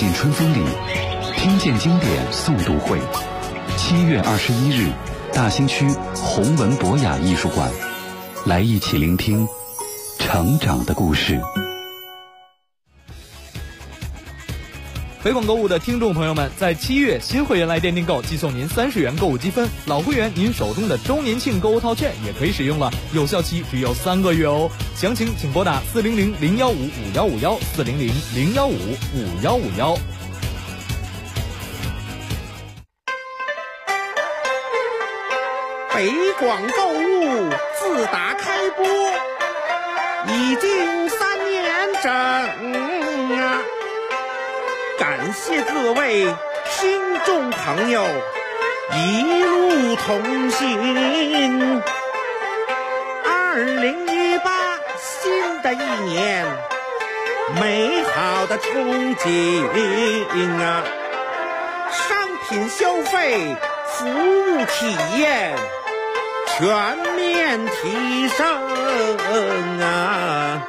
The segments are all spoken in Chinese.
进春风里，听见经典诵读会，7月21日，大兴区弘文博雅艺术馆，来一起聆听成长的故事。 北广购物的听众朋友们，在7月新会员来店订购，即送您30元购物积分；老会员您手中的周年庆购物套券也可以使用了，有效期只有3个月哦。详情请拨打400-015-5151，400-015-5151。 北广购物自打开播已经3年整啊！感谢各位听众朋友一路同行。2018新的一年，美好的憧憬啊！商品消费、服务体验全面提升啊！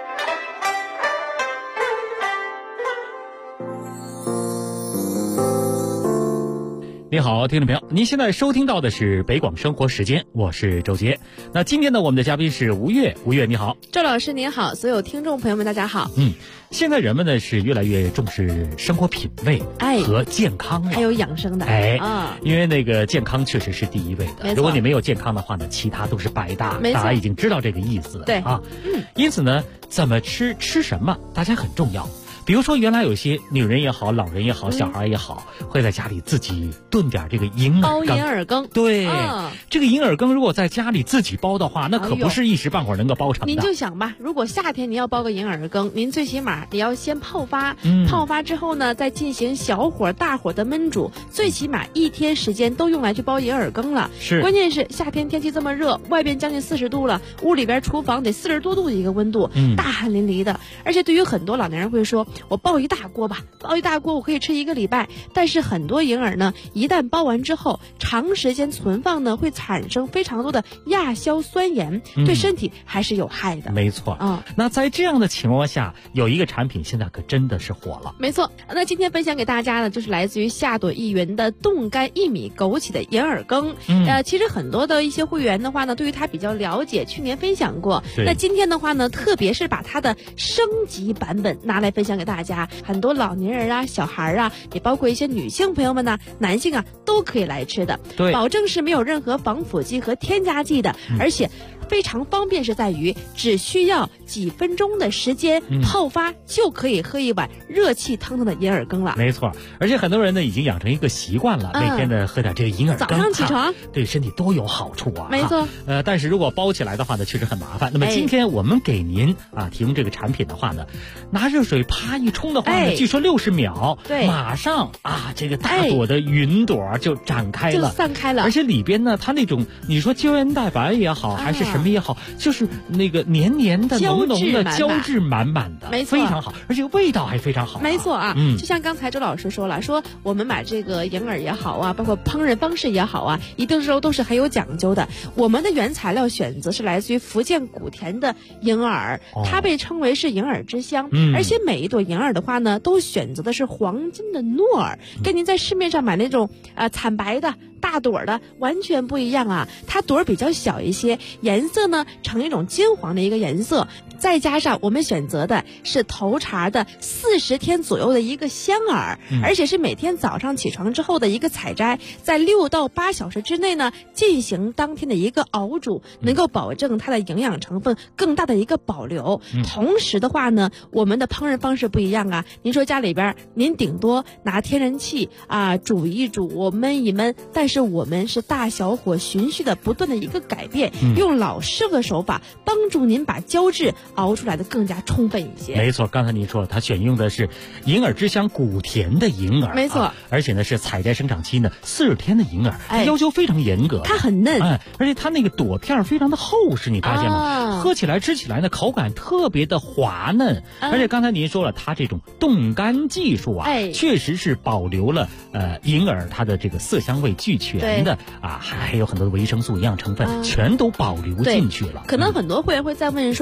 你好，听众朋友，您现在收听到的是北广生活时间，我是周杰。那今天呢，我们的嘉宾是吴越。吴越你好。 周老师您好，所有听众朋友们大家好。 现在人们呢是越来越重视生活品味和健康了， 还有养生的因为那个健康确实是第一位的，如果你没有健康的话呢，其他都是白搭，大家已经知道这个意思了。 对啊， 因此呢，怎么吃什么大家很重要。比如说，原来有些女人也好，老人也好，小孩也好，会在家里自己炖点这个银耳羹。 包银耳羹， 对，这个银耳羹如果在家里自己包的话，那可不是一时半会儿能够包成的。 您就想吧，如果夏天您要包个银耳羹，您最起码你要先泡发，泡发之后呢，再进行小火、大火的焖煮，最起码1天时间都用来去包银耳羹了。 是， 关键是夏天天气这么热，外边将近40度了，屋里边厨房得40多度的一个温度，大汗淋漓的。而且对于很多老年人会说，我包一大锅吧，包一大锅我可以吃1个礼拜。但是很多银耳呢，一旦包完之后，长时间存放呢，会产生非常多的亚硝酸盐，对身体还是有害的。 没错那在这样的情况下，有一个产品现在可真的是火了。 没错，那今天分享给大家呢，就是来自于夏朵一元的冻干薏米枸杞的银耳羹。其实很多的一些会员的话呢，对于它比较了解，去年分享过。那今天的话呢，特别是把它的升级版本拿来分享给大家。很多老年人啊、小孩啊，也包括一些女性朋友们呢、男性啊，都可以来吃的。 对， 保证是没有任何防腐剂和添加剂的，而且非常方便，是在于只需要几分钟的时间泡发就可以喝一碗热气腾腾的银耳羹了。 没错，而且很多人呢已经养成一个习惯了，每天呢喝点这个银耳羹， 早上起床对身体都有好处啊。 没错， 但是如果包起来的话呢，确实很麻烦。那么今天我们给您提供这个产品的话呢，拿热水啪一冲的话呢，据说60秒， 对， 马上这个大朵的云朵就展开了， 就散开了。 而且里边呢，它那种你说胶原蛋白也好，还是什么也好，就是那个黏黏的、浓浓的、胶质满满的， 没错， 非常好，而且味道还非常好。 没错就像刚才周老师说了，说我们买这个银耳也好啊，包括烹饪方式也好啊，一定都是很有讲究的。我们的原材料选择是来自于福建莆田的银耳，它被称为是银耳之乡，而且每一朵银耳的话呢，都选择的是黄金的糯耳，跟您在市面上买那种惨白的大朵的完全不一样啊。它朵儿比较小一些，颜色呢呈一种金黄的一个颜色，再加上我们选择的是头茬的40天左右的一个香耳，而且是每天早上起床之后的一个采摘，在6到8小时之内呢进行当天的一个熬煮，能够保证它的营养成分更大的一个保留。同时的话呢，我们的烹饪方式不一样啊。您说家里边您顶多拿天然气煮一煮，焖一焖，但是我们是大小火循序的不断的一个改变，用老师的手法帮助您把胶质熬出来的更加充分一些。 没错，刚才您说它选用的是银耳之乡莆田的银耳， 没错， 而且呢是采摘生长期呢40天的银耳，它要求非常严格， 它很嫩， 而且它那个朵片非常的厚实，你发现吗？喝起来吃起来呢口感特别的滑嫩，而且刚才您说了，它这种冻干技术确实是保留了银耳它的这个色香味俱全的还有很多的维生素营养成分全都保留进去了。 可能很多会员会在问说，什么叫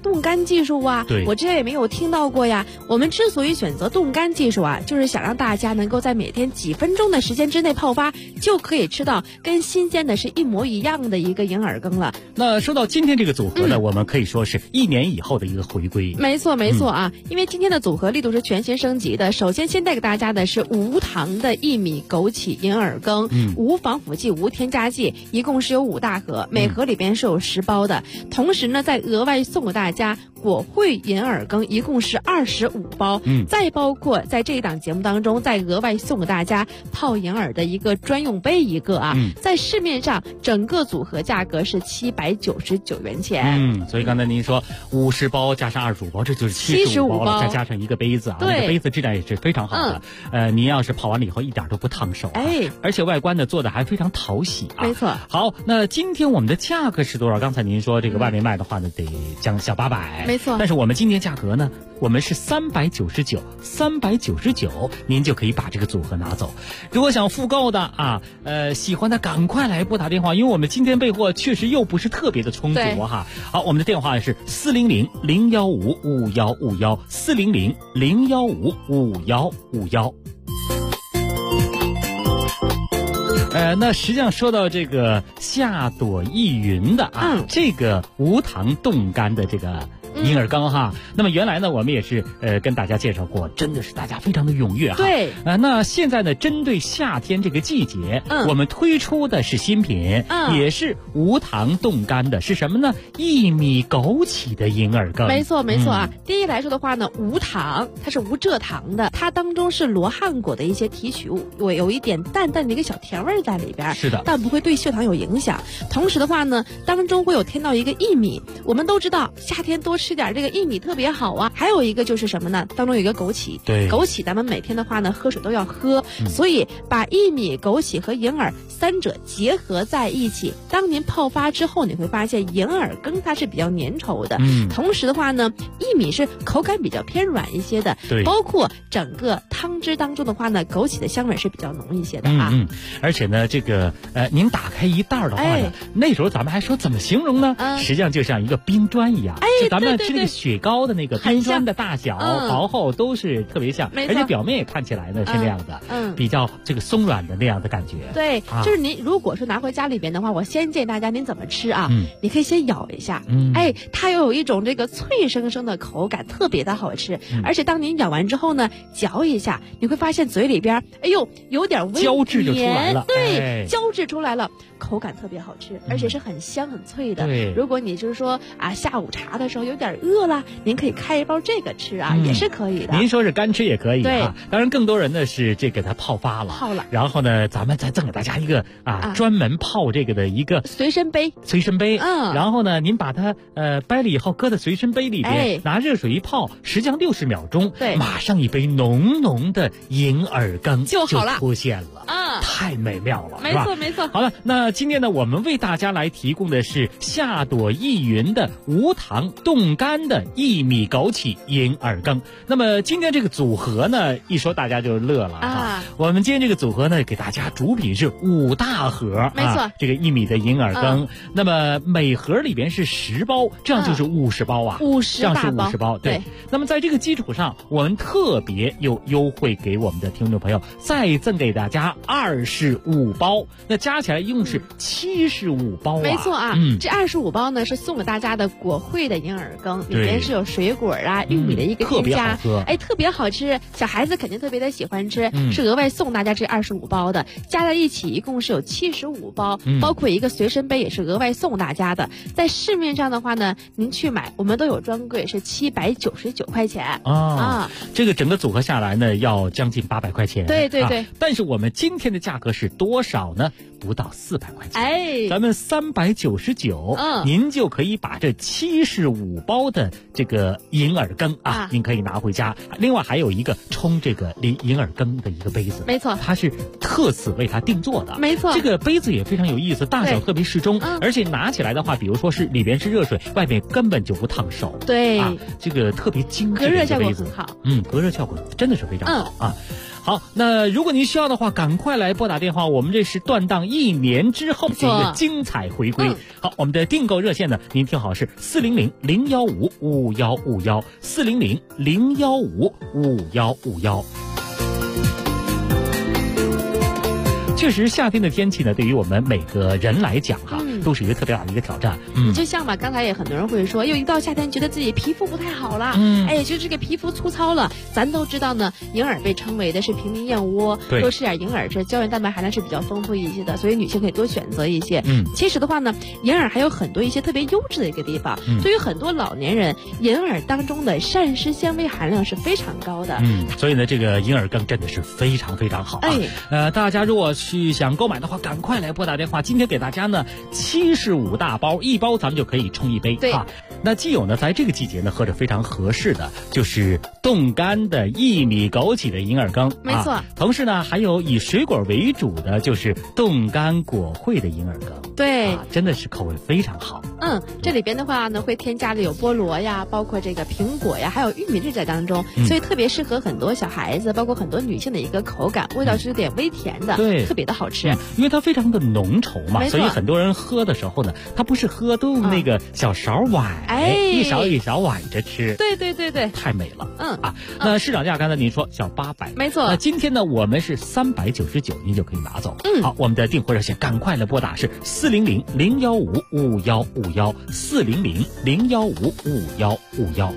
冻干技术啊？ 对， 我之前也没有听到过呀。我们之所以选择冻干技术啊，就是想让大家能够在每天几分钟的时间之内泡发，就可以吃到跟新鲜的是一模一样的一个银耳羹了。 那说到今天这个组合呢，我们可以说是1年以后的一个回归。 没错没错啊，因为今天的组合力度是全新升级的。首先先带给大家的是无糖的薏米枸杞银耳羹，无防腐剂无添加剂，一共是有5大盒，每盒里边是有10包的。同时呢，再额外送给大家果汇银耳羹，一共是25包。再包括在这一档节目当中，再额外送给大家泡银耳的一个专用杯一个啊。在市面上整个组合价格是799元钱。 所以刚才您说50包加上25包，这就是75包了，再加上一个杯子啊，那个杯子质量也是非常好的。您要是泡完了以后一点都不烫手而且外观呢做的还非常讨喜啊。 没错。 好，那今天我们的价格是多少？刚才您说这个外面卖的话呢，得将小800。 没错。 但是我们今天价格呢，我们是399，您就可以把这个组合拿走。如果想复购的啊，喜欢的赶快来拨打电话，因为我们今天备货确实又不是特别的充足哈。好，我们的电话是400-015-5151，400-015-5151。那实际上说到这个夏朵意云的这个无糖冻干的这个银耳羹哈，那么原来呢我们也是跟大家介绍过，真的是大家非常的踊跃哈。 对， 那现在呢针对夏天这个季节，我们推出的是新品，也是无糖冻干的，是什么呢？薏米枸杞的银耳羹。 没错没错啊。第一来说的话呢，无糖，它是无蔗糖的，它当中是罗汉果的一些提取物，有一点淡淡的一个小甜味在里边。 是的， 但不会对血糖有影响。同时的话呢，当中会有添到一个薏米，我们都知道夏天多吃点这个薏米特别好啊。还有一个就是什么呢？当中有一个枸杞， 对， 枸杞咱们每天的话呢喝水都要喝，所以把薏米、枸杞和银耳三者结合在一起，当您泡发之后，你会发现银耳羹它是比较粘稠的，同时的话呢，薏米是口感比较偏软一些的， 对， 包括整个汤汁当中的话呢，枸杞的香味是比较浓一些的啊。 而且呢，这个您打开一袋的话呢，那时候咱们还说怎么形容呢？实际上就像一个冰砖一样，就咱们吃那个雪糕的那个冰砖的大小、薄厚都是特别像，而且表面也看起来呢是那样的，比较这个松软的那样的感觉。 对，就是您如果说拿回家里边的话，我先建议大家您怎么吃啊？你可以先咬一下，它又有一种这个脆生生的口感，特别的好吃。而且当您咬完之后呢，嚼一下，你会发现嘴里边，有点微胶质就出来了， 对，胶质出来了，口感特别好吃，而且是很香很脆的。 对， 如果你就是说下午茶的时候有点饿了，您可以开一包这个吃啊，也是可以的。 您说是干吃也可以对， 当然更多人呢是这给它泡发了，然后呢咱们再赠给大家一个专门泡这个的一个随身杯， 然后呢您把它掰了以后搁在随身杯里边，拿热水一泡，实际上60秒钟，马上一杯浓浓的银耳羹就好了， 出现了，太美妙了， 没错没错。 好了，那今天呢我们为大家来提供的是夏朵意云的无糖冻干的薏米枸杞银耳羹。那么今天这个组合呢，一说大家就乐了我们今天这个组合呢，给大家主品是5大盒， 没错， 这个薏米的银耳羹，那么每盒里边是10包，这样就是50包啊，50这样是50包，对。那么在这个基础上，我们特别又优惠给我们的听众朋友，再赠给大家25包，那加起来一共是75包没错啊。这25包呢是送给大家的果汇的银耳羹，里面是有水果玉米的一个添加，特别好吃，小孩子肯定特别的喜欢吃，是额外送大家这25包的，加在一起一共是有75包，包括一个随身杯也是额外送大家的。在市面上的话呢，您去买我们都有专柜，是799块钱这个整个组合下来呢要将近800块钱， 对对对。 但是我们今天的价格是多少呢？不到400块钱，咱们399，您就可以把这75包的这个银耳羹您可以拿回家。另外还有一个冲这个银耳羹的一个杯子， 没错， 它是特此为它定做的， 没错。 这个杯子也非常有意思，大小特别适中，而且拿起来的话，比如说是里边是热水，外面根本就不烫手， 对， 这个特别精致的一个杯子， 隔热效果很好， 隔热效果真的是非常好好，那如果您需要的话，赶快来拨打电话，我们这是断档1年之后的一个精彩回归。好，我们的订购热线呢，您听好是400-015-5151，400-015-5151。确实，夏天的天气呢，对于我们每个人来讲都是一个特别大的一个挑战。 就像吧，刚才也很多人会说，又一到夏天，觉得自己皮肤不太好了，就这个皮肤粗糙了。咱都知道呢，银耳被称为的是平民燕窝，多吃点银耳，这胶原蛋白含量是比较丰富一些的，所以女性可以多选择一些。其实的话呢，银耳还有很多一些特别优质的一个地方。对于很多老年人，银耳当中的膳食纤维含量是非常高的。 所以呢，这个银耳羹真的是非常非常好啊。大家如果想购买的话，赶快来拨打电话。今天给大家呢75大包，一包咱们就可以冲一杯啊。那既有呢，在这个季节呢，喝着非常合适的就是冻干的薏米枸杞的银耳羹， 没错。 同时呢，还有以水果为主的就是冻干果荟的银耳羹， 对， 真的是口味非常好。 这里边的话呢，会添加的有菠萝呀，包括这个苹果呀，还有玉米粒在当中，所以特别适合很多小孩子，包括很多女性的一个口感，味道是有点微甜的， 对， 特别的好吃。 因为它非常的浓稠嘛，所以很多人喝的时候呢，它不是喝，都用那个小勺崴，一勺一勺崴着吃。 对对对对， 太美了。那市场价刚才您说小800， 没错。 那今天呢，我们是399，您就可以拿走。好，我们的订货热线赶快来拨打是400-015-5151，400-015-5151。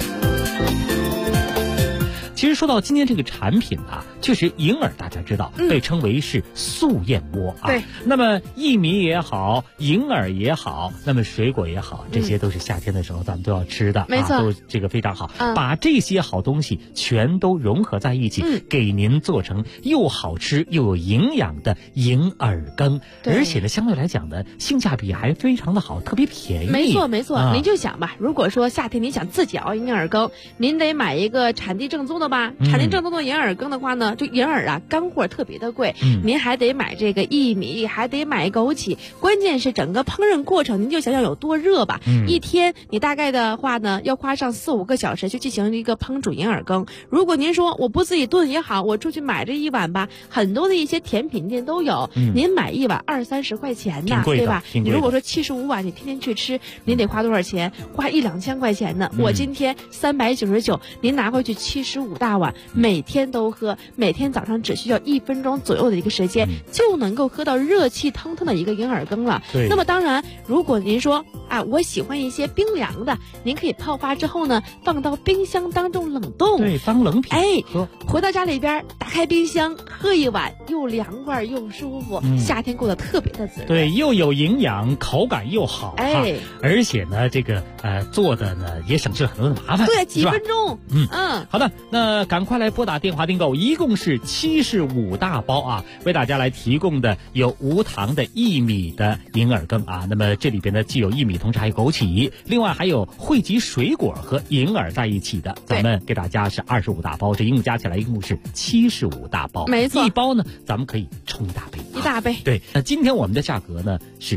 其实说到今天这个产品啊，确实银耳大家知道被称为是素燕窝啊。 对。 那么薏米也好，银耳也好，那么水果也好，这些都是夏天的时候咱们都要吃的， 没错， 都这个非常好。把这些好东西全都融合在一起，给您做成又好吃又有营养的银耳羹，而且呢，相对来讲呢，性价比还非常的好，特别便宜。 没错没错。您就想吧，如果说夏天您想自己熬银耳羹，您得买一个产地正宗的吧，产地正宗的银耳羹的话呢，就银耳啊，干货特别的贵，您还得买这个薏米，还得买枸杞，关键是整个烹饪过程，您就想想有多热吧。一天你大概的话呢，要花上4-5个小时去进行一个烹煮银耳羹。如果您说我不自己炖也好，我出去买这一碗吧，很多的一些甜品店都有，您买一碗20-30块钱呢，对吧？你如果说75碗，你天天去吃，您得花多少钱？花1-2千块钱呢。我今天399，您拿回去75大碗，每天都喝，每天早上只需要1分钟左右的一个时间，就能够喝到热气腾腾的一个银耳羹了。那么当然，如果您说我喜欢一些冰凉的，您可以泡发之后呢，放到冰箱当中冷冻， 对，当冷品喝。 回到家里边，打开冰箱喝一碗，又凉快又舒服，夏天过得特别的滋润。 对，又有营养，口感又好，而且呢，这个做的呢也省去了很多的麻烦， 对，几分钟。 好的，那赶快来拨打电话订购，一共是75大包啊，为大家来提供的有无糖的薏米的银耳羹啊。那么这里边呢，既有薏米，同时还有枸杞，另外还有汇集水果和银耳在一起的，咱们给大家是25大包，这一共加起来一共是75大包， 没错。 一包呢，咱们可以冲一大杯， 一大杯。 对，那今天我们的价格呢是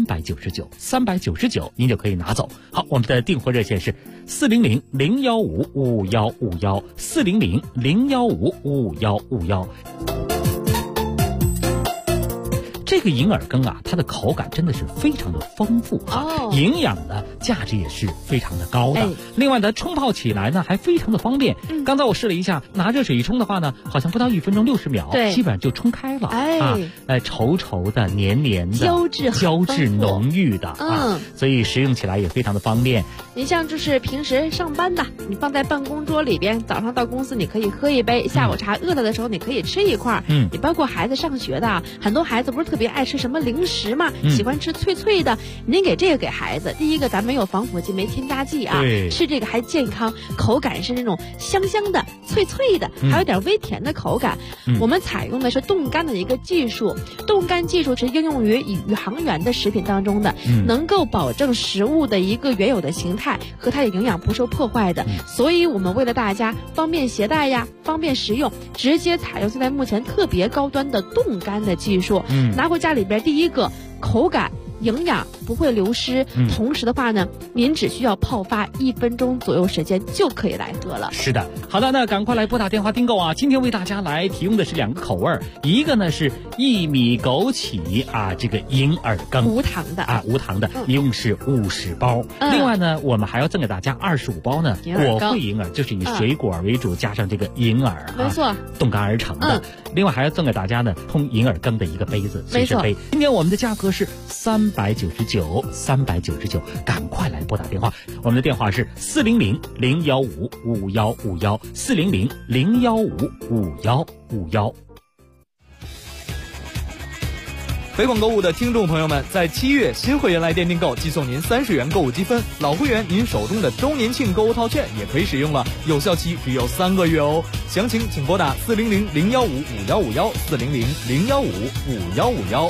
399，您就可以拿走。好，我们的订货热线是400-015-5151，400-015-5151。这个银耳羹啊，它的口感真的是非常的丰富营养的价值也是非常的高的。另外呢，冲泡起来呢还非常的方便。刚才我试了一下，拿热水一冲的话呢，好像不到1分钟60秒，基本上就冲开了。稠稠的、黏黏的、胶质浓郁的所以食用起来也非常的方便。 你像就是平时上班吧，你放在办公桌里边，早上到公司你可以喝一杯，下午茶饿了的时候你可以吃一块。你包括孩子上学的，很多孩子不是特别爱吃什么零食嘛，喜欢吃脆脆的，您给这个给孩子，第一个咱没有防腐剂，没添加剂啊，吃这个还健康，口感是那种香香的、脆脆的，还有点微甜的口感。我们采用的是冻干的一个技术，冻干技术是应用于宇航员的食品当中的，能够保证食物的一个原有的形态和它的营养不受破坏的。所以我们为了大家方便携带呀，方便食用，直接采用现在目前特别高端的冻干的技术。拿回家里边，第一个口感营养不会流失，同时的话呢，您只需要泡发1分钟左右时间就可以来喝了。 是的，好的，那赶快来拨打电话订购啊！今天为大家来提供的是2个口味，一个呢是薏米枸杞这个银耳羹， 无糖的无糖的，一共是50包。另外呢，我们还要赠给大家25包呢果惠银耳，就是以水果为主，加上这个银耳没错， 冻干而成的。另外还要赠给大家呢通银耳羹的一个杯子，随身杯。今天我们的价格是399，赶快来拨打电话，我们的电话是400-015-5151，400-015-5151。 北广购物的听众朋友们，在7月新会员来电订购，寄送您30元购物积分；老会员您手中的周年庆购物套券也可以使用了，有效期只有3个月哦。详情请拨打400-015-5151，400-015-5151。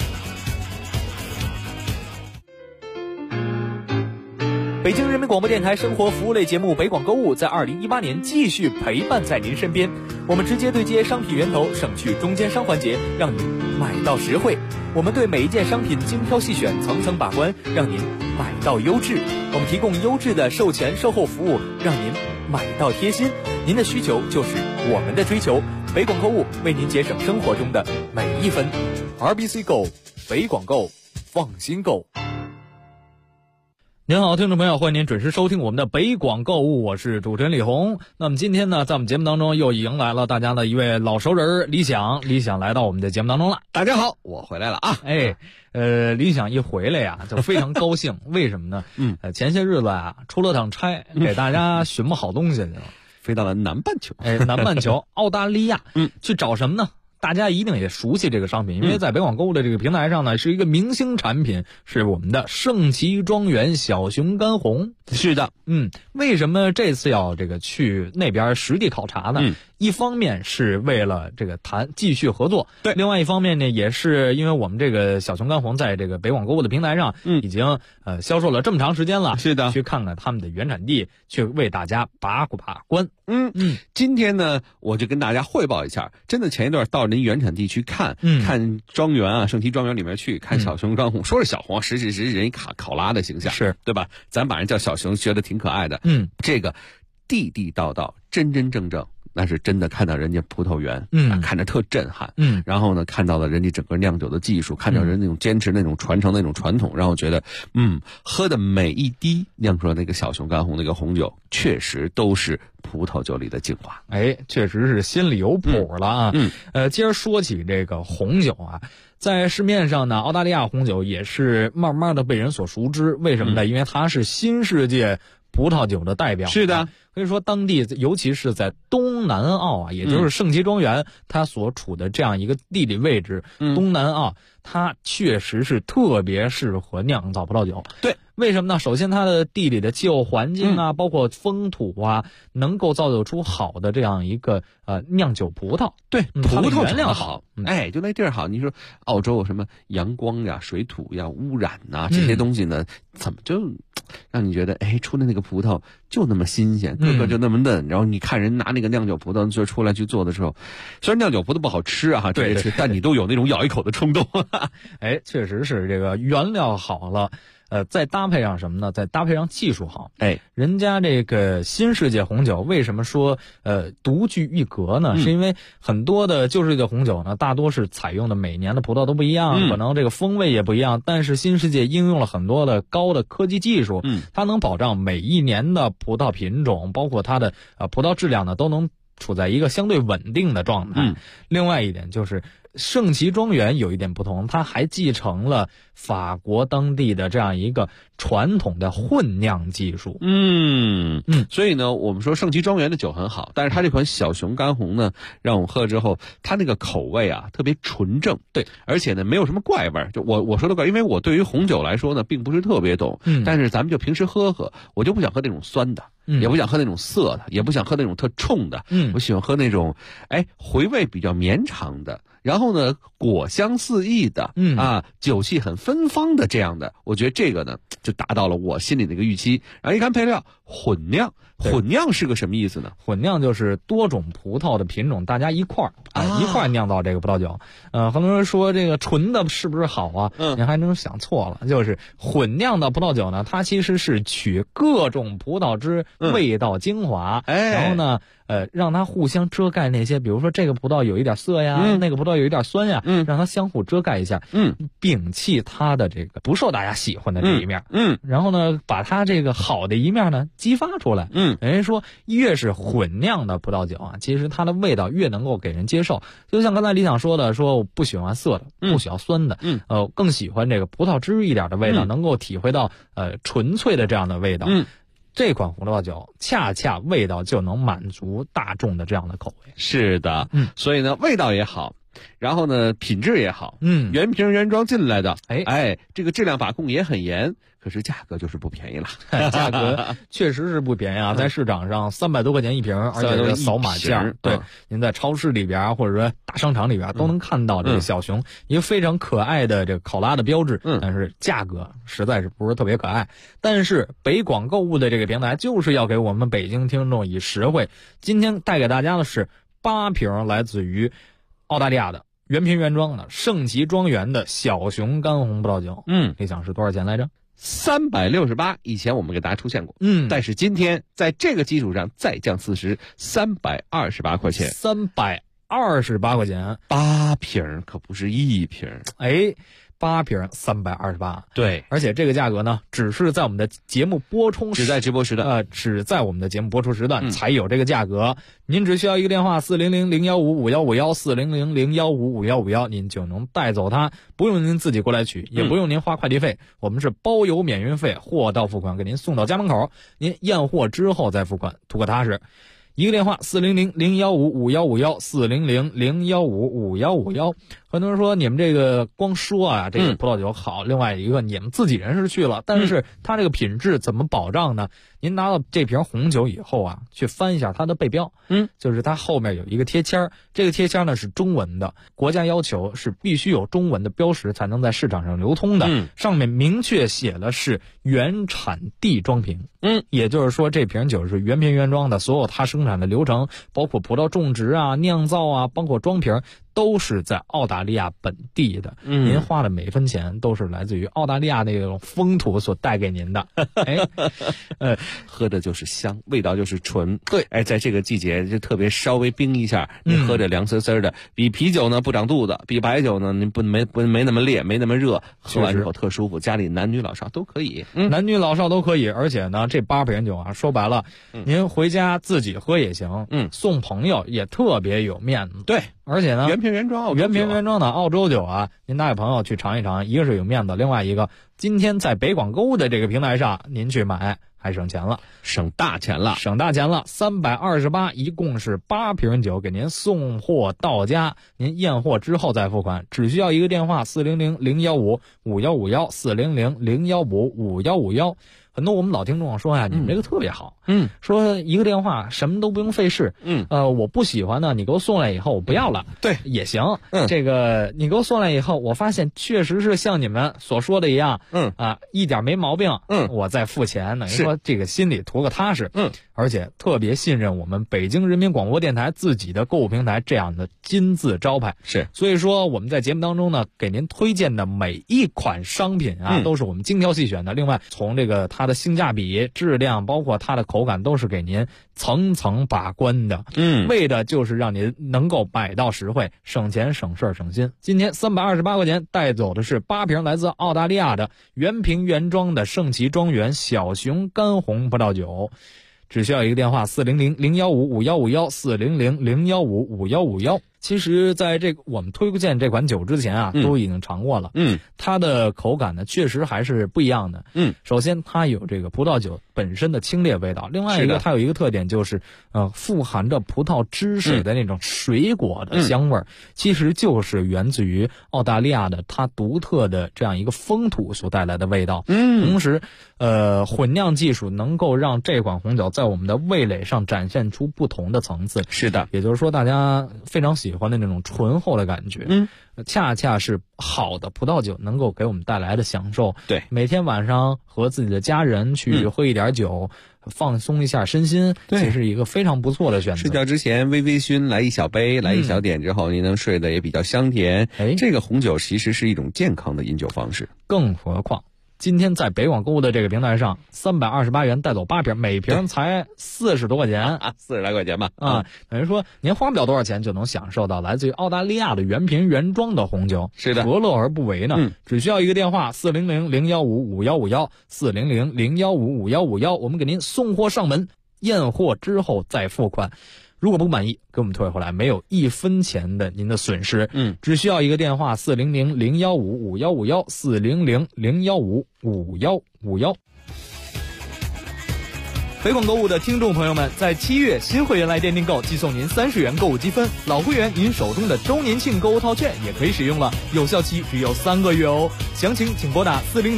北京人民广播电台生活服务类节目北广购物在2018年继续陪伴在您身边，我们直接对接商品源头，省去中间商环节，让您买到实惠。我们对每一件商品精挑细选，层层把关，让您买到优质。我们提供优质的售前售后服务，让您买到贴心。您的需求就是我们的追求，北广购物为您节省生活中的每一分。RBC Go， 北广购，放心购。您好，听众朋友，欢迎您准时收听我们的北广购物，我是主持人李红。那么今天呢，在我们节目当中又迎来了大家的一位老熟人李想来到我们的节目当中了。 大家好，我回来了啊！ 李想一回来呀，就非常高兴。为什么呢？前些日子啊，出了趟差，给大家寻摸好东西去了， 飞到了南半球。 南半球澳大利亚，去找什么呢？大家一定也熟悉这个商品，因为在北广购物的这个平台上呢，是一个明星产品，是我们的盛奇庄园小熊干红。 是的， 为什么这次要去那边实地考察呢？一方面是为了继续合作， 对； 另外一方面呢，也是因为我们这个小熊干红在这个北广购物的平台上，已经销售了这么长时间了， 是的， 去看看他们的原产地，去为大家把关。 今天呢，我就跟大家汇报一下，真的前一段到您原产地去看，看庄园啊，盛奇庄园里面去看小熊干红，说是小红，实是人一考拉的形象， 是对吧？咱把人叫小熊，觉得挺可爱的。这个地地道道，真真正正。那是真的看到人家葡萄园，看着特震撼，然后呢，看到了人家整个酿酒的技术，看到人那种坚持、那种传承、那种传统，让我觉得，喝的每一滴酿出来那个小熊干红那个红酒，确实都是葡萄酒里的精华。 确实是心里有谱了啊。接着说起这个红酒啊，在市面上呢，澳大利亚红酒也是慢慢的被人所熟知。为什么呢？因为它是新世界葡萄酒的代表。 是的。 可以说当地尤其是在东南澳啊，也就是盛奇庄园它所处的这样一个地理位置，东南澳它确实是特别适合酿造葡萄酒。 对， 为什么呢？首先它的地理的气候环境啊，包括风土啊，能够造就出好的这样一个酿酒葡萄。 对，葡萄原料好， 就那地儿好。你说澳洲有什么阳光呀、水土呀、污染呐，这些东西呢，怎么就让你觉得出的那个葡萄就那么新鲜，个个就那么嫩？然后你看人拿那个酿酒葡萄就出来去做的时候，虽然酿酒葡萄不好吃啊， 对， 但你都有那种咬一口的冲动。 确实是这个原料好了。再搭配上什么呢？再搭配上技术好。人家这个新世界红酒为什么说独具一格呢？是因为很多的旧世界红酒呢，大多是采用的每年的葡萄都不一样，可能这个风味也不一样。但是新世界应用了很多的高的科技技术，它能保障每一年的葡萄品种，包括它的葡萄质量呢，都能处在一个相对稳定的状态。另外一点就是盛奇庄园有一点不同，它还继承了法国当地的这样一个传统的混酿技术。 所以呢，我们说盛奇庄园的酒很好，但是它这款小熊干红呢，让我喝之后，它那个口味啊特别纯正， 对， 而且呢没有什么怪味。就我说的怪，因为我对于红酒来说呢，并不是特别懂，但是咱们就平时喝，我就不想喝那种酸的。也不想喝那种涩的，也不想喝那种特冲的，我喜欢喝那种回味比较绵长的，然后呢果香四溢的，酒气很芬芳的这样的，我觉得这个呢就达到了我心里的一个预期。然后一看配料， 混酿。混酿是个什么意思呢？ 混酿就是多种葡萄的品种大家一块儿酿造这个葡萄酒。很多人说这个纯的是不是好啊？你还能想错了，就是混酿的葡萄酒呢，它其实是取各种葡萄汁味道精华，然后呢让它互相遮盖那些，比如说这个葡萄有一点涩呀，那个葡萄有一点酸呀，让它相互遮盖一下，摒弃它的这个不受大家喜欢的这一面，然后呢把它这个好的一面呢激发出来，人家说越是混酿的葡萄酒啊，其实它的味道越能够给人接受。就像刚才李想说的，说我不喜欢涩的，不喜欢酸的，更喜欢这个葡萄汁一点的味道，能够体会到纯粹的这样的味道。这款葡萄酒恰恰味道就能满足大众的这样的口味。 是的，所以呢味道也好，然后呢品质也好，原瓶原装进来的，这个质量把控也很严。可是价格就是不便宜了， 价格确实是不便宜啊，在市场上300多块钱一瓶，而且是扫码价。对，您在超市里边或者说大商场里边都能看到这个小熊一个非常可爱的这个考拉的标志，但是价格实在是不是特别可爱。但是北广购物的这个平台就是要给我们北京听众以实惠。今天带给大家的是8瓶来自于澳大利亚的原瓶原装的圣奇庄园的小熊干红葡萄酒。你想是多少钱来着 ？368，以前我们给大家出现过，但是今天在这个基础上再降40，328块钱 ，328块钱 ，8瓶可不是1瓶 ，8瓶328， 对， 而且这个价格呢，只是在我们的节目播出， 只在直播时段， 只在我们的节目播出时段才有这个价格。您只需要一个电话400-015-5151，400-015-5151，您就能带走它，不用您自己过来取，也不用您花快递费，我们是包邮免运费，货到付款给您送到家门口，您验货之后再付款，图个踏实。一个电话400-015-5151，400-015-5151。很多人说你们这个光说啊，这个葡萄酒好，另外一个你们自己人是去了，但是它这个品质怎么保障呢？您拿到这瓶红酒以后啊，去翻一下它的背标，就是它后面有一个贴签，这个贴签呢是中文的，国家要求是必须有中文的标识才能在市场上流通的，上面明确写了是原产地装瓶，也就是说这瓶酒是原瓶原装的，所有它生产的流程，包括葡萄种植啊、酿造啊，包括装瓶，都是在澳大利亚本地的，您花的每分钱都是来自于澳大利亚那种风土所带给您的。 喝的就是香，味道就是纯。 对， 在这个季节就特别稍微冰一下，你喝着凉丝丝的，比啤酒呢不长肚子，比白酒呢你没那么烈，没那么热，喝完之后特舒服，家里男女老少都可以， 男女老少都可以。而且呢，这8瓶酒啊，说白了，您回家自己喝也行，送朋友也特别有面子。 对。 而且呢， 原瓶原装的澳洲酒啊，您带朋友去尝一尝，一个是有面子，另外一个今天在北广购物的这个平台上您去买还省钱了， 省大钱了 ，328，一共是8瓶酒给您送货到家，您验货之后再付款，只需要一个电话400-015-5151，400-015-5151。很多我们老听众说呀，你们这个特别好，说一个电话什么都不用费事，我不喜欢呢，你给我送来以后我不要了， 对， 也行，这个你给我送来以后，我发现确实是像你们所说的一样，一点没毛病，我再付钱，等于说这个心里图个踏实，而且特别信任我们北京人民广播电台自己的购物平台这样的金字招牌， 是， 所以说我们在节目当中呢，给您推荐的每一款商品啊，都是我们精挑细选的，另外从这个它的性价比、质量，包括它的口感，都是给您层层把关的，为的就是让您能够买到实惠，省钱省事省心。今天328块钱带走的是8瓶来自澳大利亚的原瓶原装的圣奇庄园小熊干红葡萄酒，只需要一个电话400-015-5151，400-015-5151。其实在这个我们推荐这款酒之前啊，都已经尝过了，它的口感呢确实还是不一样的，首先它有这个葡萄酒本身的清冽味道，另外一个它有一个特点就是富含着葡萄汁水的那种水果的香味，其实就是源自于澳大利亚的它独特的这样一个风土所带来的味道，同时混酿技术能够让这款红酒在我们的味蕾上展现出不同的层次， 是的， 也就是说大家非常喜欢的那种醇厚的感觉，恰恰是好的葡萄酒能够给我们带来的享受。 对， 每天晚上和自己的家人去喝一点酒， 放松一下身心，这是一个非常不错的选择。 睡觉之前微微醺，来一小杯，来一小点之后，您能睡得也比较香甜。这个红酒其实是一种健康的饮酒方式。 更何况今天在北广购物的这个平台上，328元带走8瓶，每瓶才40多块钱 ，40来块钱吧。 等于说您花不了多少钱就能享受到来自于澳大利亚的原瓶原装的红酒， 是的， 何乐而不为呢？只需要一个电话400-015-5151，400-015-5151，我们给您送货上门，验货之后再付款。如果不满意，给我们退回来，没有1分钱的您的损失。只需要一个电话400-015-5151，400-015-5151。北广购物的听众朋友们，在7月新会员来电订购，寄送您30元购物积分；老会员您手中的周年庆购物套券也可以使用了，有效期只有3个月哦。详情请拨打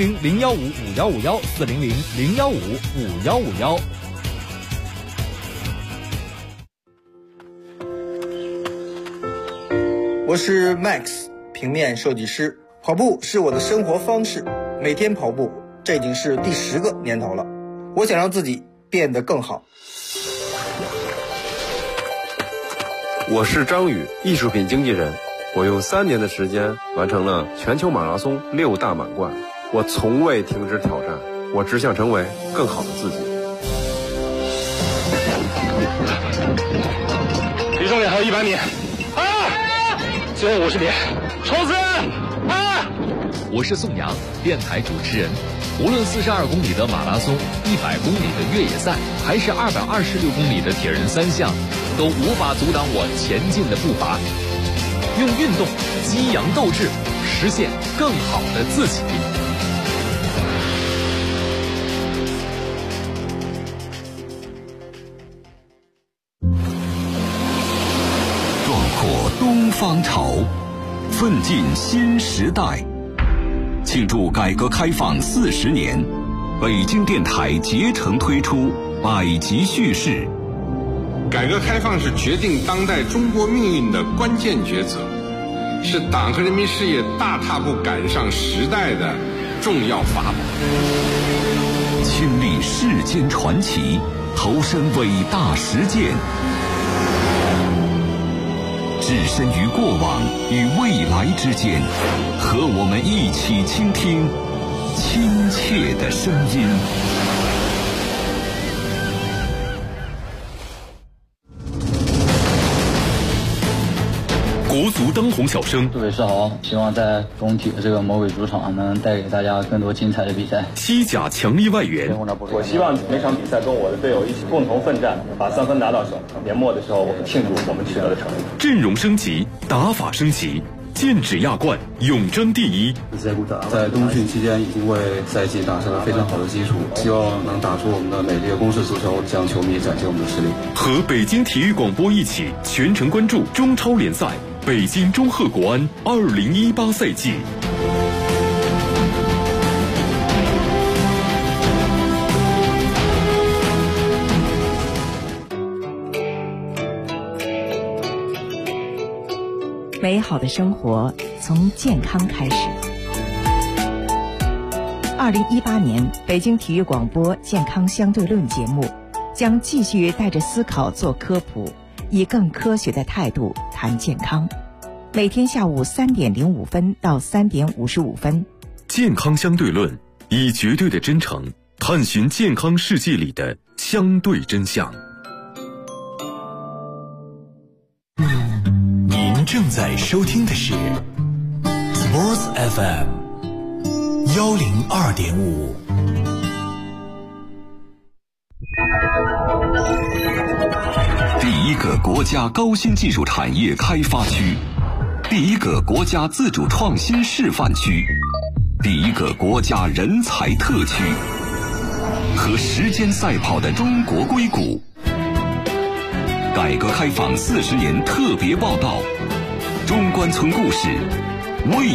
400-015-5151，400-015-5151。 我是 Max， 平面设计师。跑步是我的生活方式，每天跑步，这已经是第10个年头了。我想让自己变得更好。 我是张宇，艺术品经纪人。我用3年的时间完成了全球马拉松6大满贯。我从未停止挑战，我只想成为更好的自己。 离终点还有100米。最后50米，冲刺！ 我是宋阳，电台主持人。无论42公里的马拉松、100公里的越野赛，还是226公里的铁人3项，都无法阻挡我前进的步伐。用运动激扬斗志，实现更好的自己。 东方潮，奋进新时代。庆祝改革开放40年，北京电台竭诚推出百集叙事。 改革开放是决定当代中国命运的关键抉择，是党和人民事业大踏步赶上时代的重要法宝。 亲历世间传奇，投身伟大实践。置身于过往与未来之间，和我们一起倾听亲切的声音。 国足当红小生， 杜伟世豪，希望在中体的这个魔鬼主场能带给大家更多精彩的比赛。 西甲强力外援， 我希望每场比赛跟我的队友一起共同奋战，把3分拿到手。年末的时候，我们庆祝我们取得的成绩。 阵容升级，打法升级，剑指亚冠，永争第一。 在冬训期间已经为赛季打下了非常好的基础，希望能打出我们的美丽的攻势足球，向球迷展现我们的实力。 和北京体育广播一起全程关注中超联赛。北京中赫国安2018赛季。 美好的生活从健康开始。2018年北京体育广播健康相对论节目将继续带着思考做科普，以更科学的态度谈健康。每天下午3点05分到3点55分。 健康相对论，以绝对的真诚探寻健康世界里的相对真相。 您正在收听的是 Sports FM 102.5。 第一个国家高新技术产业开发区，第一个国家自主创新示范区，第一个国家人才特区，和时间赛跑的中国硅谷。改革开放40年特别报道，中关村故事，为